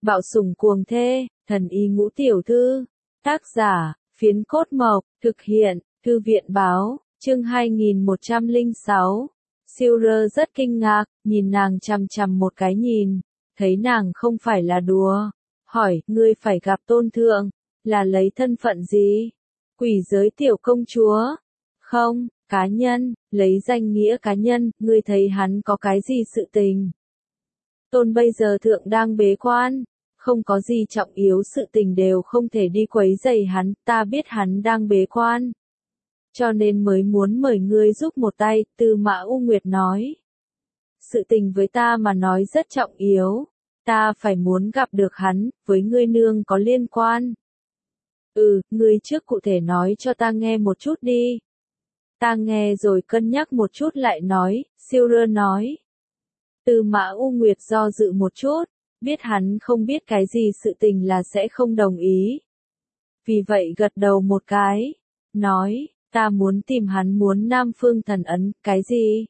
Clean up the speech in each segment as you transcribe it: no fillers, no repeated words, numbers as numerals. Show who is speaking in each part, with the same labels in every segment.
Speaker 1: Bạo sủng cuồng thê, thần y ngũ tiểu thư. Tác giả, Phiến Cốt Mộc, thực hiện, Thư viện báo, chương 2106. Silver rất kinh ngạc, nhìn nàng chằm chằm một cái nhìn, thấy nàng không phải là đùa. Hỏi, ngươi phải gặp tôn thượng, là lấy thân phận gì? Quỷ giới tiểu công chúa? Không, cá nhân, lấy danh nghĩa cá nhân, ngươi thấy hắn có cái gì sự tình? Tôn bây giờ thượng đang bế quan, không có gì trọng yếu sự tình đều không thể đi quấy rầy hắn, ta biết hắn đang bế quan. Cho nên mới muốn mời ngươi giúp một tay, Tư Mã U Nguyệt nói. Sự tình với ta mà nói rất trọng yếu, ta phải muốn gặp được hắn, với ngươi nương có liên quan. Ngươi trước cụ thể nói cho ta nghe một chút đi. Ta nghe rồi cân nhắc một chút lại nói, Silver nói. Tư Mã U Nguyệt do dự một chút, biết hắn không biết cái gì sự tình là sẽ không đồng ý. Vì vậy gật đầu một cái, nói, ta muốn tìm hắn muốn Nam Phương Thần Ấn, cái gì?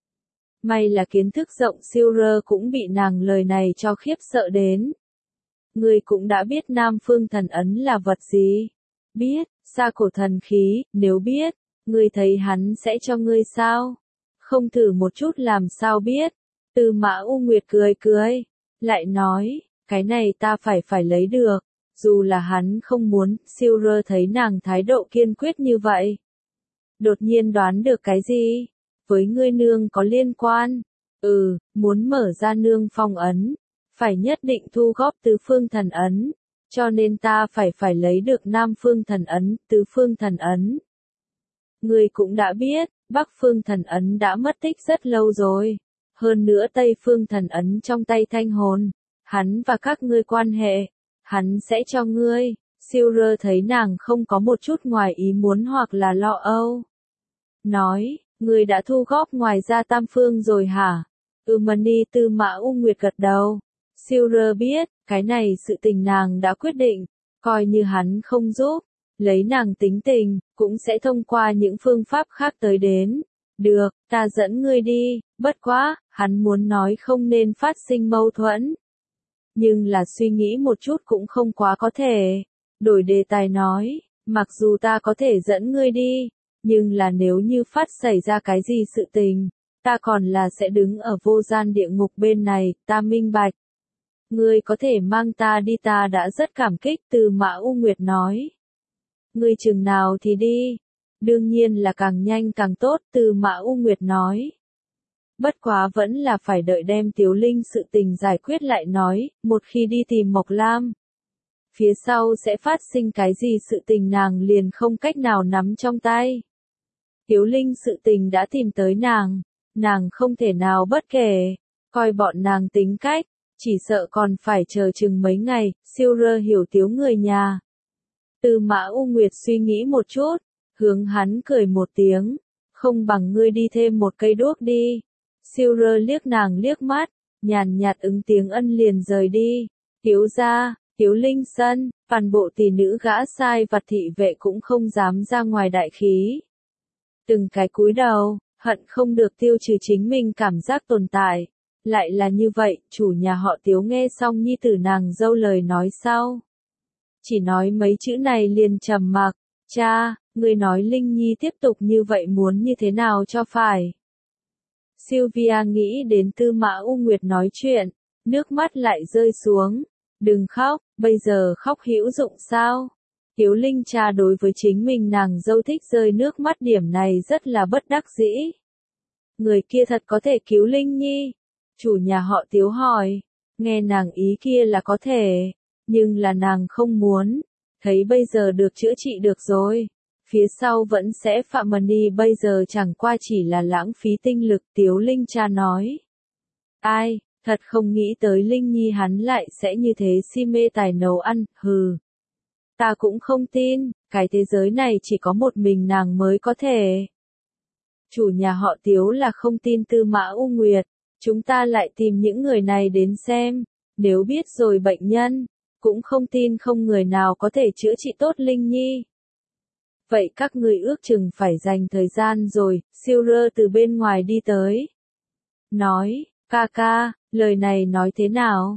Speaker 1: May là kiến thức rộng Silver cũng bị nàng lời này cho khiếp sợ đến. Ngươi cũng đã biết Nam Phương Thần Ấn là vật gì? Biết, xa cổ thần khí, nếu biết, ngươi thấy hắn sẽ cho ngươi sao? Không thử một chút làm sao biết? Tư Mã U Nguyệt cười cười, lại nói, cái này ta phải lấy được, dù là hắn không muốn. Silver thấy nàng thái độ kiên quyết như vậy, đột nhiên đoán được cái gì? Với ngươi nương có liên quan. Muốn mở ra nương phong ấn, phải nhất định thu góp tứ phương thần ấn, cho nên ta phải lấy được Nam Phương Thần Ấn, tứ phương thần ấn. Ngươi cũng đã biết, Bắc Phương Thần Ấn đã mất tích rất lâu rồi. Hơn nữa Tây Phương Thần Ấn trong tay Thanh Hồn, hắn và các ngươi quan hệ, hắn sẽ cho ngươi. Silver thấy nàng không có một chút ngoài ý muốn hoặc là lo âu. Nói, ngươi đã thu góp ngoài ra tam phương rồi hả? Mani. Tư Mã U Nguyệt gật đầu. Silver biết, cái này sự tình nàng đã quyết định, coi như hắn không giúp, lấy nàng tính tình, cũng sẽ thông qua những phương pháp khác tới đến. Được, ta dẫn ngươi đi, bất quá, hắn muốn nói không nên phát sinh mâu thuẫn. Nhưng là suy nghĩ một chút cũng không quá có thể. Đổi đề tài nói, mặc dù ta có thể dẫn ngươi đi, nhưng là nếu như phát xảy ra cái gì sự tình, ta còn là sẽ đứng ở vô gian địa ngục bên này, ta minh bạch. Ngươi có thể mang ta đi, ta đã rất cảm kích. Tư Mã U Nguyệt nói. Ngươi chừng nào thì đi. Đương nhiên là càng nhanh càng tốt, Tư Mã U Nguyệt nói. Bất quá vẫn là phải đợi đem Tiếu Linh sự tình giải quyết lại nói, một khi đi tìm Mộc Lam, phía sau sẽ phát sinh cái gì sự tình nàng liền không cách nào nắm trong tay. Tiếu Linh sự tình đã tìm tới nàng không thể nào bất kể, coi bọn nàng tính cách, chỉ sợ còn phải chờ chừng mấy ngày. Silver hiểu Tiếu người nhà. Tư Mã U Nguyệt suy nghĩ một chút, hướng hắn cười một tiếng, không bằng ngươi đi thêm một cây đuốc đi. Silver liếc nàng liếc mắt, nhàn nhạt ứng tiếng ân liền rời đi. Tiếu gia, Tiếu Linh sân, toàn bộ tỷ nữ gã sai vặt thị vệ cũng không dám ra ngoài đại khí. Từng cái cúi đầu, hận không được tiêu trừ chính mình cảm giác tồn tại. Lại là như vậy, chủ nhà họ Tiếu nghe xong nhi tử nàng dâu lời nói sau. Chỉ nói mấy chữ này liền trầm mặc. Cha, người nói Linh Nhi tiếp tục như vậy muốn như thế nào cho phải. Sylvia nghĩ đến Tư Mã U Nguyệt nói chuyện, nước mắt lại rơi xuống. Đừng khóc, bây giờ khóc hữu dụng sao? Tiếu Linh cha đối với chính mình nàng dâu thích rơi nước mắt, điểm này rất là bất đắc dĩ. Người kia thật có thể cứu Linh Nhi? Chủ nhà họ Tiếu hỏi. Nghe nàng ý kia là có thể, nhưng là nàng không muốn. Thấy bây giờ được chữa trị được rồi, phía sau vẫn sẽ phạm mani, bây giờ chẳng qua chỉ là lãng phí tinh lực. Tiếu Linh cha nói. Ai, thật không nghĩ tới Linh Nhi hắn lại sẽ như thế si mê tài nấu ăn, hừ. Ta cũng không tin, cái thế giới này chỉ có một mình nàng mới có thể. Chủ nhà họ Tiếu là không tin Tư Mã U Nguyệt, chúng ta lại tìm những người này đến xem, nếu biết rồi bệnh nhân, cũng không tin không người nào có thể chữa trị tốt Linh Nhi. Vậy các người ước chừng phải dành thời gian rồi. Silver từ bên ngoài đi tới. Nói, ca ca, lời này nói thế nào?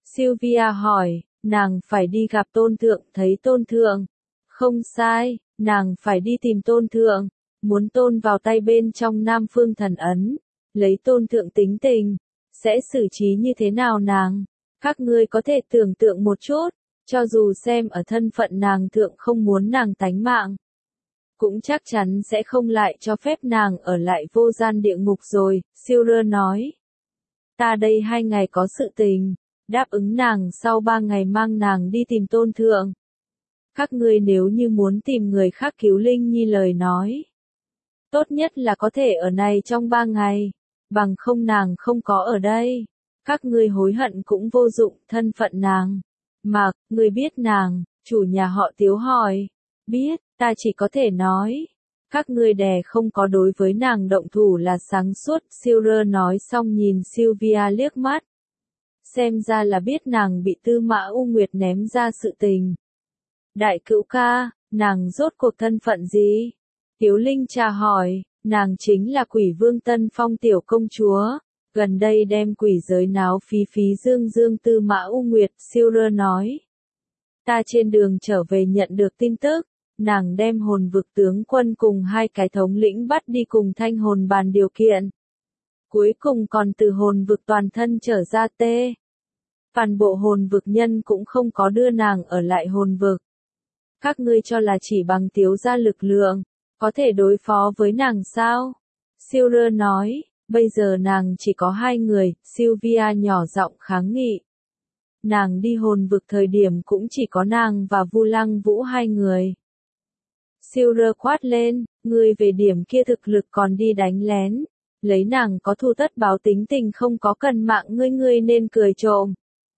Speaker 1: Sylvia hỏi, nàng phải đi gặp tôn thượng, thấy tôn thượng. Không sai, nàng phải đi tìm tôn thượng, muốn tôn vào tay bên trong Nam Phương Thần Ấn, lấy tôn thượng tính tình, sẽ xử trí như thế nào nàng? Các ngươi có thể tưởng tượng một chút, cho dù xem ở thân phận nàng thượng không muốn nàng tánh mạng, cũng chắc chắn sẽ không lại cho phép nàng ở lại vô gian địa ngục rồi, Silver nói. Ta đây 2 ngày có sự tình, đáp ứng nàng sau 3 ngày mang nàng đi tìm tôn thượng. Các ngươi nếu như muốn tìm người khác cứu Linh Nhi lời nói, tốt nhất là có thể ở này trong 3 ngày, bằng không nàng không có ở đây. Các ngươi hối hận cũng vô dụng, thân phận nàng. Mạc, ngươi biết nàng, chủ nhà họ Tiếu hỏi. Biết, ta chỉ có thể nói. Các ngươi đè không có đối với nàng động thủ là sáng suốt, Silver nói xong nhìn Sylvia liếc mắt. Xem ra là biết nàng bị Tư Mã U Nguyệt ném ra sự tình. Đại cữu ca, nàng rốt cuộc thân phận gì? Tiếu Linh tra hỏi, nàng chính là Quỷ Vương Tân Phong tiểu công chúa, gần đây đem quỷ giới náo phí phí dương dương. Tư Mã U Nguyệt, Silver nói. Ta trên đường trở về nhận được tin tức, nàng đem hồn vực tướng quân cùng 2 cái thống lĩnh bắt đi cùng thanh hồn bàn điều kiện. Cuối cùng còn từ hồn vực toàn thân trở ra tê. Toàn bộ hồn vực nhân cũng không có đưa nàng ở lại hồn vực. Các ngươi cho là chỉ bằng Tiếu gia lực lượng, có thể đối phó với nàng sao? Silver nói, bây giờ nàng chỉ có 2 người, Sylvia nhỏ giọng kháng nghị. Nàng đi hồn vực thời điểm cũng chỉ có nàng và Vu Lăng Vũ 2 người. Silver quát lên, ngươi về điểm kia thực lực còn đi đánh lén, lấy nàng có thù tất báo tính tình không có cần mạng ngươi nên cười trộm.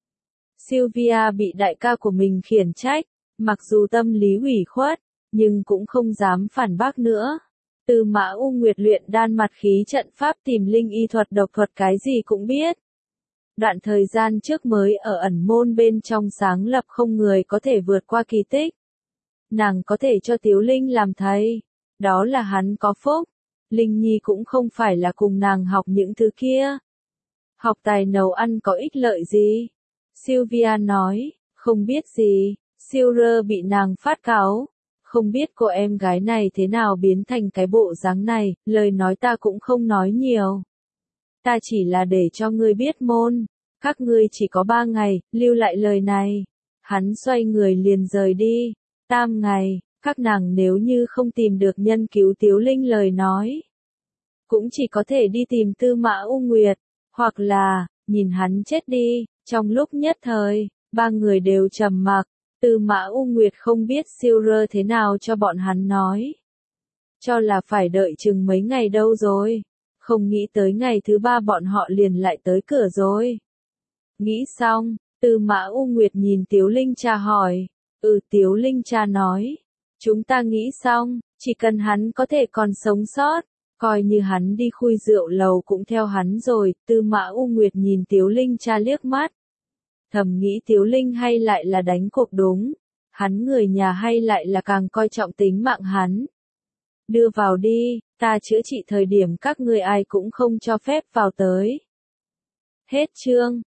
Speaker 1: Sylvia bị đại ca của mình khiển trách, mặc dù tâm lý ủy khuất, nhưng cũng không dám phản bác nữa. Tư Mã U Nguyệt luyện đan mặt khí trận pháp tìm linh y thuật độc thuật cái gì cũng biết. Đoạn thời gian trước mới ở ẩn môn bên trong sáng lập không người có thể vượt qua kỳ tích. Nàng có thể cho Tiếu Linh làm thầy, đó là hắn có phúc. Linh Nhi cũng không phải là cùng nàng học những thứ kia. Học tài nấu ăn có ích lợi gì? Sylvia nói, không biết gì. Silver bị nàng phát cáu. Không biết cô em gái này thế nào biến thành cái bộ dáng này, lời nói ta cũng không nói nhiều. Ta chỉ là để cho ngươi biết môn, các ngươi chỉ có 3 ngày, lưu lại lời này. Hắn xoay người liền rời đi. 3 ngày, các nàng nếu như không tìm được nhân cứu Tiếu Linh lời nói, cũng chỉ có thể đi tìm Tư Mã U Nguyệt, hoặc là, nhìn hắn chết đi. Trong lúc nhất thời, 3 người đều trầm mặc. Tư Mã U Nguyệt không biết Silver thế nào cho bọn hắn nói. Cho là phải đợi chừng mấy ngày đâu rồi. Không nghĩ tới ngày thứ 3 bọn họ liền lại tới cửa rồi. Nghĩ xong, Tư Mã U Nguyệt nhìn Tiếu Linh cha hỏi. Tiếu Linh cha nói. Chúng ta nghĩ xong, chỉ cần hắn có thể còn sống sót, coi như hắn đi khui rượu lầu cũng theo hắn rồi. Tư Mã U Nguyệt nhìn Tiếu Linh cha liếc mắt. Thầm nghĩ Tiếu Linh hay lại là đánh cuộc đúng, hắn người nhà hay lại là càng coi trọng tính mạng hắn. Đưa vào đi, ta chữa trị thời điểm các ngươi ai cũng không cho phép vào tới. Hết chương.